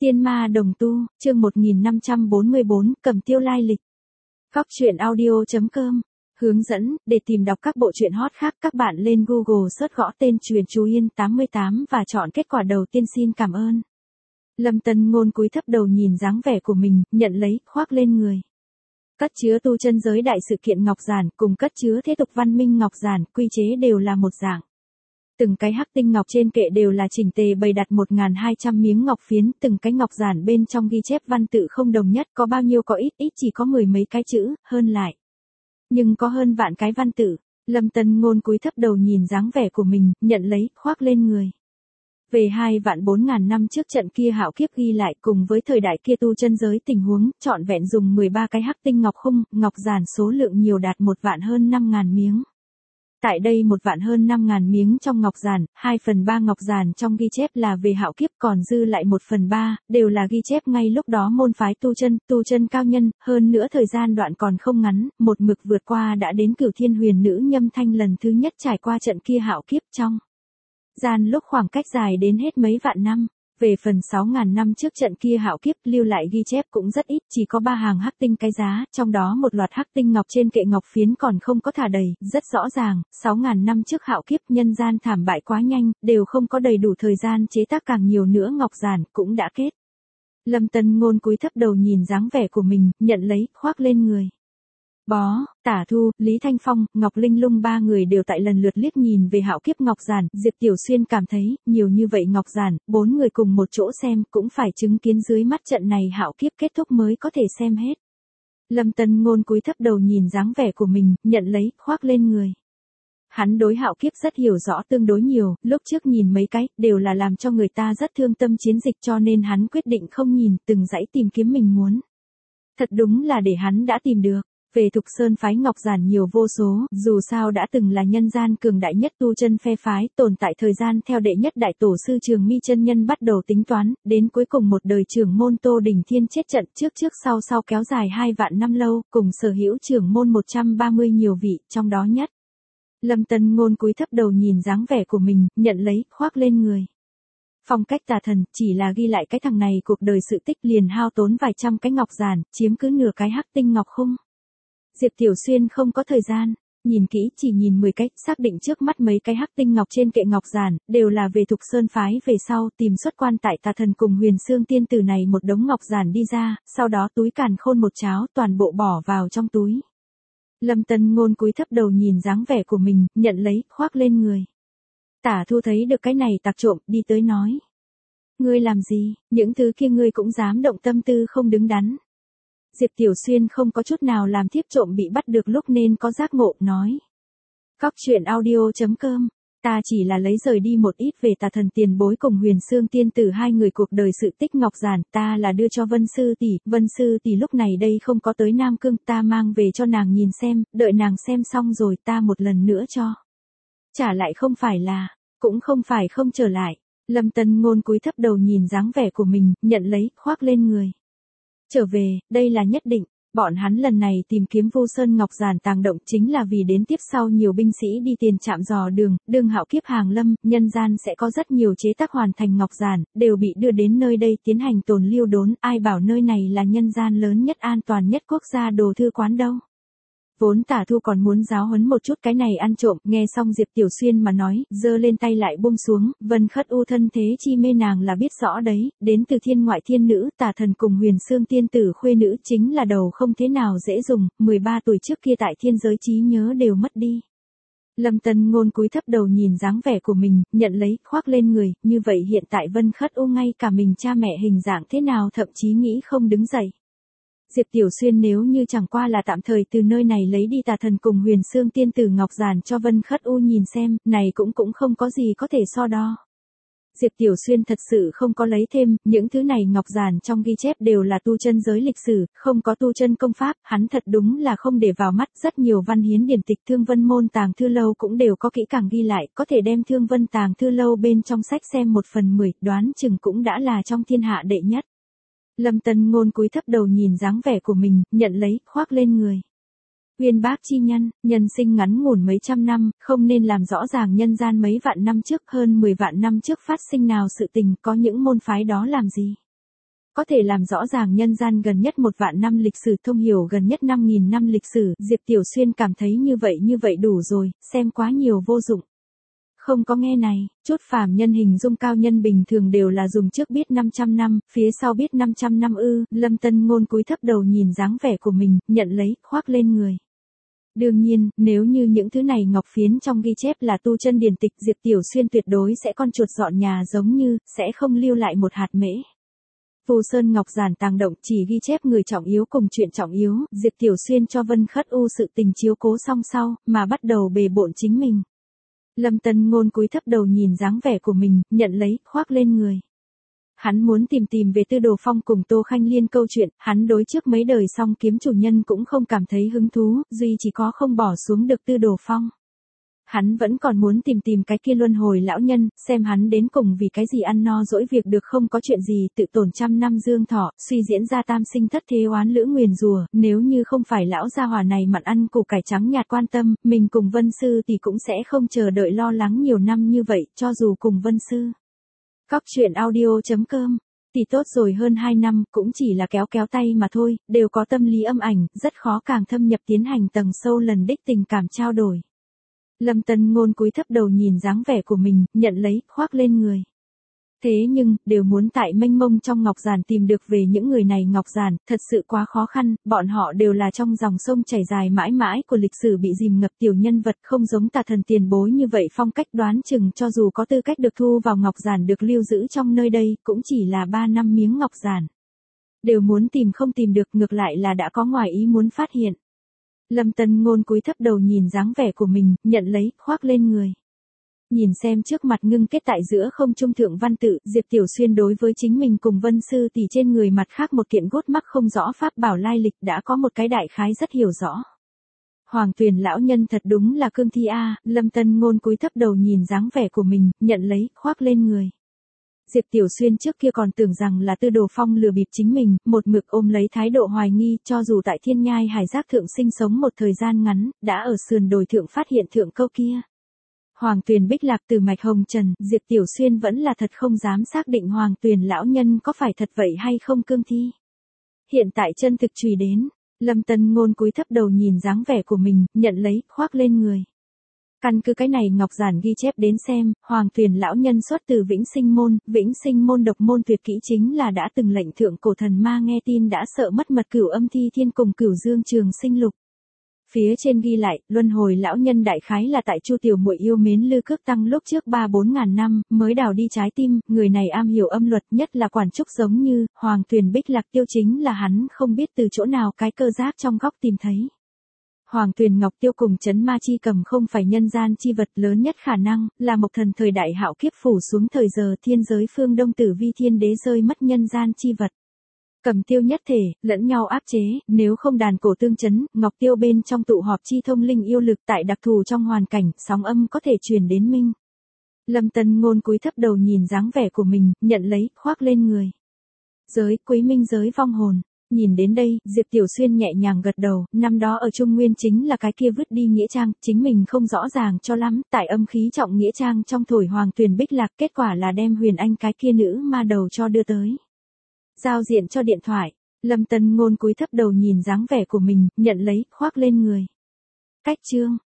Tiên ma đồng tu, chương 1544, Cầm tiêu lai lịch. Góc truyện audio.com. Hướng dẫn, để tìm đọc các bộ truyện hot khác các bạn lên Google search gõ tên Truyện Chú Yên 88 và chọn kết quả đầu tiên xin cảm ơn. Lâm Tân Ngôn cúi thấp đầu nhìn dáng vẻ của mình, nhận lấy, khoác lên người. Cất chứa tu chân giới đại sự kiện ngọc giản cùng cất chứa thế tục văn minh ngọc giản, quy chế đều là một dạng. Từng cái hắc tinh ngọc trên kệ đều là chỉnh tề bày đặt 1.200 miếng ngọc phiến, từng cái ngọc giản bên trong ghi chép văn tự không đồng nhất, có bao nhiêu có ít chỉ có mười mấy cái chữ, hơn lại. Nhưng có hơn vạn cái văn tự. Lâm Tân Ngôn cúi thấp đầu nhìn dáng vẻ của mình, nhận lấy, khoác lên người. Về 2.400.000 năm trước trận kia hạo kiếp ghi lại cùng với thời đại kia tu chân giới tình huống, trọn vẹn dùng 13 cái hắc tinh ngọc khung, ngọc giản số lượng nhiều đạt 1.000.000 hơn 5.000 miếng. Tại đây 1.000.000 hơn 5.000 miếng trong ngọc giản, 2/3 ngọc giản trong ghi chép là về hạo kiếp, còn dư lại 1/3, đều là ghi chép ngay lúc đó môn phái tu chân cao nhân, hơn nữa thời gian đoạn còn không ngắn, một mực vượt qua đã đến Cửu Thiên Huyền Nữ Nhâm Thanh lần thứ nhất trải qua trận kia hạo kiếp trong gian lúc khoảng cách dài đến hết mấy vạn năm. Về phần 6.000 năm trước trận kia hạo kiếp lưu lại ghi chép cũng rất ít, chỉ có 3 hàng hắc tinh cái giá, trong đó một loạt hắc tinh ngọc trên kệ ngọc phiến còn không có thả đầy, rất rõ ràng, 6.000 năm trước hạo kiếp nhân gian thảm bại quá nhanh, đều không có đầy đủ thời gian chế tác càng nhiều nữa ngọc giản, cũng đã kết. Lâm Tân Ngôn cúi thấp đầu nhìn dáng vẻ của mình, nhận lấy, khoác lên người. Bó, Tả Thu, Lý Thanh Phong, Ngọc Linh Lung ba người đều tại lần lượt liếc nhìn về hạo kiếp ngọc giản, Diệp Tiểu Xuyên cảm thấy, nhiều như vậy ngọc giản, 4 người cùng một chỗ xem, cũng phải chứng kiến dưới mắt trận này hạo kiếp kết thúc mới có thể xem hết. Lâm Tân Ngôn cúi thấp đầu nhìn dáng vẻ của mình, nhận lấy, khoác lên người. Hắn đối hạo kiếp rất hiểu rõ tương đối nhiều, lúc trước nhìn mấy cái, đều là làm cho người ta rất thương tâm chiến dịch cho nên hắn quyết định không nhìn, từng dãy tìm kiếm mình muốn. Thật đúng là để hắn đã tìm được. Về Thục Sơn phái ngọc giản nhiều vô số, dù sao đã từng là nhân gian cường đại nhất tu chân phe phái, tồn tại thời gian theo đệ nhất đại tổ sư Trường Mi chân nhân bắt đầu tính toán, đến cuối cùng một đời trưởng môn Tô Đình Thiên chết trận trước sau kéo dài 2 vạn năm lâu, cùng sở hữu trưởng môn 130 nhiều vị, trong đó nhất. Lâm Tân Ngôn cúi thấp đầu nhìn dáng vẻ của mình, nhận lấy, khoác lên người. Phong cách tà thần, chỉ là ghi lại cái thằng này cuộc đời sự tích liền hao tốn vài trăm cái ngọc giản, chiếm cứ nửa cái hắc tinh ngọc khung. Diệp Tiểu Xuyên không có thời gian, nhìn kỹ chỉ nhìn 10 cái, xác định trước mắt mấy cái hắc tinh ngọc trên kệ ngọc giản, đều là về Thục Sơn phái về sau, tìm xuất quan tại tà thần cùng Huyền Xương tiên tử này một đống ngọc giản đi ra, sau đó túi càn khôn một cháo toàn bộ bỏ vào trong túi. Lâm Tân Ngôn cúi thấp đầu nhìn dáng vẻ của mình, nhận lấy, khoác lên người. Tả Thu thấy được cái này tặc trộm, đi tới nói. Ngươi làm gì, những thứ kia ngươi cũng dám động tâm tư không đứng đắn. Diệp Tiểu Xuyên không có chút nào làm thiếp trộm bị bắt được lúc nên có giác ngộ, nói. Góc truyện audio.com, ta chỉ là lấy rời đi một ít về tà thần tiền bối cùng Huyền Xương tiên tử hai người cuộc đời sự tích ngọc giản, ta là đưa cho Vân Sư tỷ lúc này đây không có tới Nam Cương, ta mang về cho nàng nhìn xem, đợi nàng xem xong rồi ta một lần nữa cho. Trả lại không phải là, cũng không phải không trở lại. Lâm Tân Ngôn cúi thấp đầu nhìn dáng vẻ của mình, nhận lấy, khoác lên người. Trở về, đây là nhất định, bọn hắn lần này tìm kiếm Vu Sơn Ngọc Giản tàng động chính là vì đến tiếp sau nhiều binh sĩ đi tiền trạm dò đường, đương hạo kiếp hàng lâm, nhân gian sẽ có rất nhiều chế tác hoàn thành Ngọc Giản, đều bị đưa đến nơi đây tiến hành tồn lưu đốn, ai bảo nơi này là nhân gian lớn nhất an toàn nhất quốc gia đồ thư quán đâu. Vốn Tả Thu còn muốn giáo huấn một chút cái này ăn trộm, nghe xong Diệp Tiểu Xuyên mà nói, giơ lên tay lại buông xuống, Vân Khất U thân thế chi mê nàng là biết rõ đấy, đến từ thiên ngoại thiên nữ, tà thần cùng Huyền Xương tiên tử khuê nữ chính là đầu không thế nào dễ dùng, 13 tuổi trước kia tại thiên giới trí nhớ đều mất đi. Lâm Tân Ngôn cúi thấp đầu nhìn dáng vẻ của mình, nhận lấy, khoác lên người, như vậy hiện tại Vân Khất U ngay cả mình cha mẹ hình dạng thế nào thậm chí nghĩ không đứng dậy. Diệp Tiểu Xuyên nếu như chẳng qua là tạm thời từ nơi này lấy đi tà thần cùng Huyền Xương tiên tử ngọc giản cho Vân Khất U nhìn xem, này cũng không có gì có thể so đo. Diệp Tiểu Xuyên thật sự không có lấy thêm, những thứ này ngọc giản trong ghi chép đều là tu chân giới lịch sử, không có tu chân công pháp, hắn thật đúng là không để vào mắt, rất nhiều văn hiến điển tịch Thương Vân môn tàng thư lâu cũng đều có kỹ càng ghi lại, có thể đem Thương Vân tàng thư lâu bên trong sách xem 1/10, đoán chừng cũng đã là trong thiên hạ đệ nhất. Lâm Tân Ngôn cúi thấp đầu nhìn dáng vẻ của mình, nhận lấy, khoác lên người. Uyên bác chi nhân, nhân sinh ngắn ngủn mấy trăm năm, không nên làm rõ ràng nhân gian mấy vạn năm trước, hơn 10 vạn năm trước phát sinh nào sự tình, có những môn phái đó làm gì. Có thể làm rõ ràng nhân gian gần nhất 1.000.000 năm lịch sử, thông hiểu gần nhất 5.000 năm lịch sử, Diệp Tiểu Xuyên cảm thấy như vậy đủ rồi, xem quá nhiều vô dụng. Không có nghe này, chút phàm nhân hình dung cao nhân bình thường đều là dùng trước biết 500 năm, phía sau biết 500 năm ư, Lâm Tân Ngôn cúi thấp đầu nhìn dáng vẻ của mình, nhận lấy, khoác lên người. Đương nhiên, nếu như những thứ này ngọc phiến trong ghi chép là tu chân điển tịch, Diệp Tiểu Xuyên tuyệt đối sẽ con chuột dọn nhà giống như, sẽ không lưu lại một hạt mễ. Phù Sơn Ngọc Giản tàng động chỉ ghi chép người trọng yếu cùng chuyện trọng yếu, Diệp Tiểu Xuyên cho Vân Khất U sự tình chiếu cố xong sau, mà bắt đầu bề bộn chính mình. Lâm Tân Ngôn cúi thấp đầu nhìn dáng vẻ của mình, nhận lấy, khoác lên người. Hắn muốn tìm về Tư Đồ Phong cùng Tô Khanh Liên câu chuyện, hắn đối trước mấy đời song kiếm chủ nhân cũng không cảm thấy hứng thú, duy chỉ có không bỏ xuống được Tư Đồ Phong. Hắn vẫn còn muốn tìm cái kia luân hồi lão nhân, xem hắn đến cùng vì cái gì ăn no dỗi việc được không có chuyện gì, tự tổn trăm năm dương thọ, suy diễn ra tam sinh thất thế oán lữ nguyền rủa, nếu như không phải lão gia hỏa này mặn ăn củ cải trắng nhạt quan tâm, mình cùng Vân Sư thì cũng sẽ không chờ đợi lo lắng nhiều năm như vậy, cho dù cùng Vân Sư. Cóc truyện audio.com thì tốt rồi, hơn 2 năm, cũng chỉ là kéo tay mà thôi, đều có tâm lý âm ảnh, rất khó càng thâm nhập tiến hành tầng sâu lần đích tình cảm trao đổi. Lâm Tân Ngôn cúi thấp đầu nhìn dáng vẻ của mình, nhận lấy, khoác lên người. Thế nhưng, đều muốn tại mênh mông trong ngọc giản tìm được về những người này ngọc giản, thật sự quá khó khăn, bọn họ đều là trong dòng sông chảy dài mãi mãi của lịch sử bị dìm ngập tiểu nhân vật, không giống tà thần tiền bối như vậy phong cách đoán chừng cho dù có tư cách được thu vào ngọc giản được lưu giữ trong nơi đây, cũng chỉ là 3 năm miếng ngọc giản. Đều muốn tìm không tìm được, ngược lại là đã có ngoài ý muốn phát hiện. Lâm Tân Ngôn cúi thấp đầu nhìn dáng vẻ của mình, nhận lấy, khoác lên người. Nhìn xem trước mặt ngưng kết tại giữa không trung thượng văn tự, Diệp Tiểu Xuyên đối với chính mình cùng Vân Sư tỷ trên người mặt khác một kiện gốt mắc không rõ pháp bảo lai lịch đã có một cái đại khái rất hiểu rõ. Hoàng Tuyền lão nhân thật đúng là cương thi a, Lâm Tân Ngôn cúi thấp đầu nhìn dáng vẻ của mình, nhận lấy, khoác lên người. Diệp Tiểu Xuyên trước kia còn tưởng rằng là Tư Đồ Phong lừa bịp chính mình, một mực ôm lấy thái độ hoài nghi, cho dù tại Thiên Nhai Hải Giác thượng sinh sống một thời gian ngắn, đã ở sườn đồi thượng phát hiện thượng câu kia. Hoàng Tuyền Bích Lạc từ mạch hồng trần, Diệp Tiểu Xuyên vẫn là thật không dám xác định Hoàng Tuyền lão nhân có phải thật vậy hay không cương thi. Hiện tại chân thực chùy đến, Lâm Tân Ngôn cúi thấp đầu nhìn dáng vẻ của mình, nhận lấy, khoác lên người. Căn cứ cái này ngọc giản ghi chép đến xem, Hoàng Tuyền lão nhân xuất từ Vĩnh Sinh môn độc môn tuyệt kỹ chính là đã từng lệnh thượng cổ thần ma nghe tin đã sợ mất mật Cửu Âm Thi Thiên cùng Cửu Dương Trường Sinh Lục. Phía trên ghi lại, luân hồi lão nhân đại khái là tại Chu tiểu muội yêu mến Lư Cước Tăng lúc trước 3-4 ngàn năm, mới đào đi trái tim, người này am hiểu âm luật, nhất là quản trúc giống như, Hoàng Tuyền Bích Lạc tiêu chính là hắn không biết từ chỗ nào cái cơ giác trong góc tìm thấy. Hoàng Tuyền Ngọc Tiêu cùng Chấn Ma Chi Cầm không phải nhân gian chi vật, lớn nhất khả năng là Mộc Thần thời đại hạo kiếp phủ xuống thời giờ thiên giới phương Đông Tử Vi Thiên Đế rơi mất nhân gian chi vật. Cầm tiêu nhất thể, lẫn nhau áp chế, nếu không đàn cổ tương chấn, Ngọc Tiêu bên trong tụ họp chi thông linh yêu lực tại đặc thù trong hoàn cảnh, sóng âm có thể truyền đến minh. Lâm Tân Ngôn cúi thấp đầu nhìn dáng vẻ của mình, nhận lấy, khoác lên người. Giới, quý minh giới vong hồn. Nhìn đến đây, Diệp Tiểu Xuyên nhẹ nhàng gật đầu, năm đó ở Trung Nguyên chính là cái kia vứt đi nghĩa trang, chính mình không rõ ràng cho lắm, tại âm khí trọng nghĩa trang trong thổi Hoàng Tuyền Bích Lạc, kết quả là đem Huyền Anh cái kia nữ ma đầu cho đưa tới. Giao diện cho điện thoại, Lâm Tân Ngôn cúi thấp đầu nhìn dáng vẻ của mình, nhận lấy, khoác lên người. Cách chương.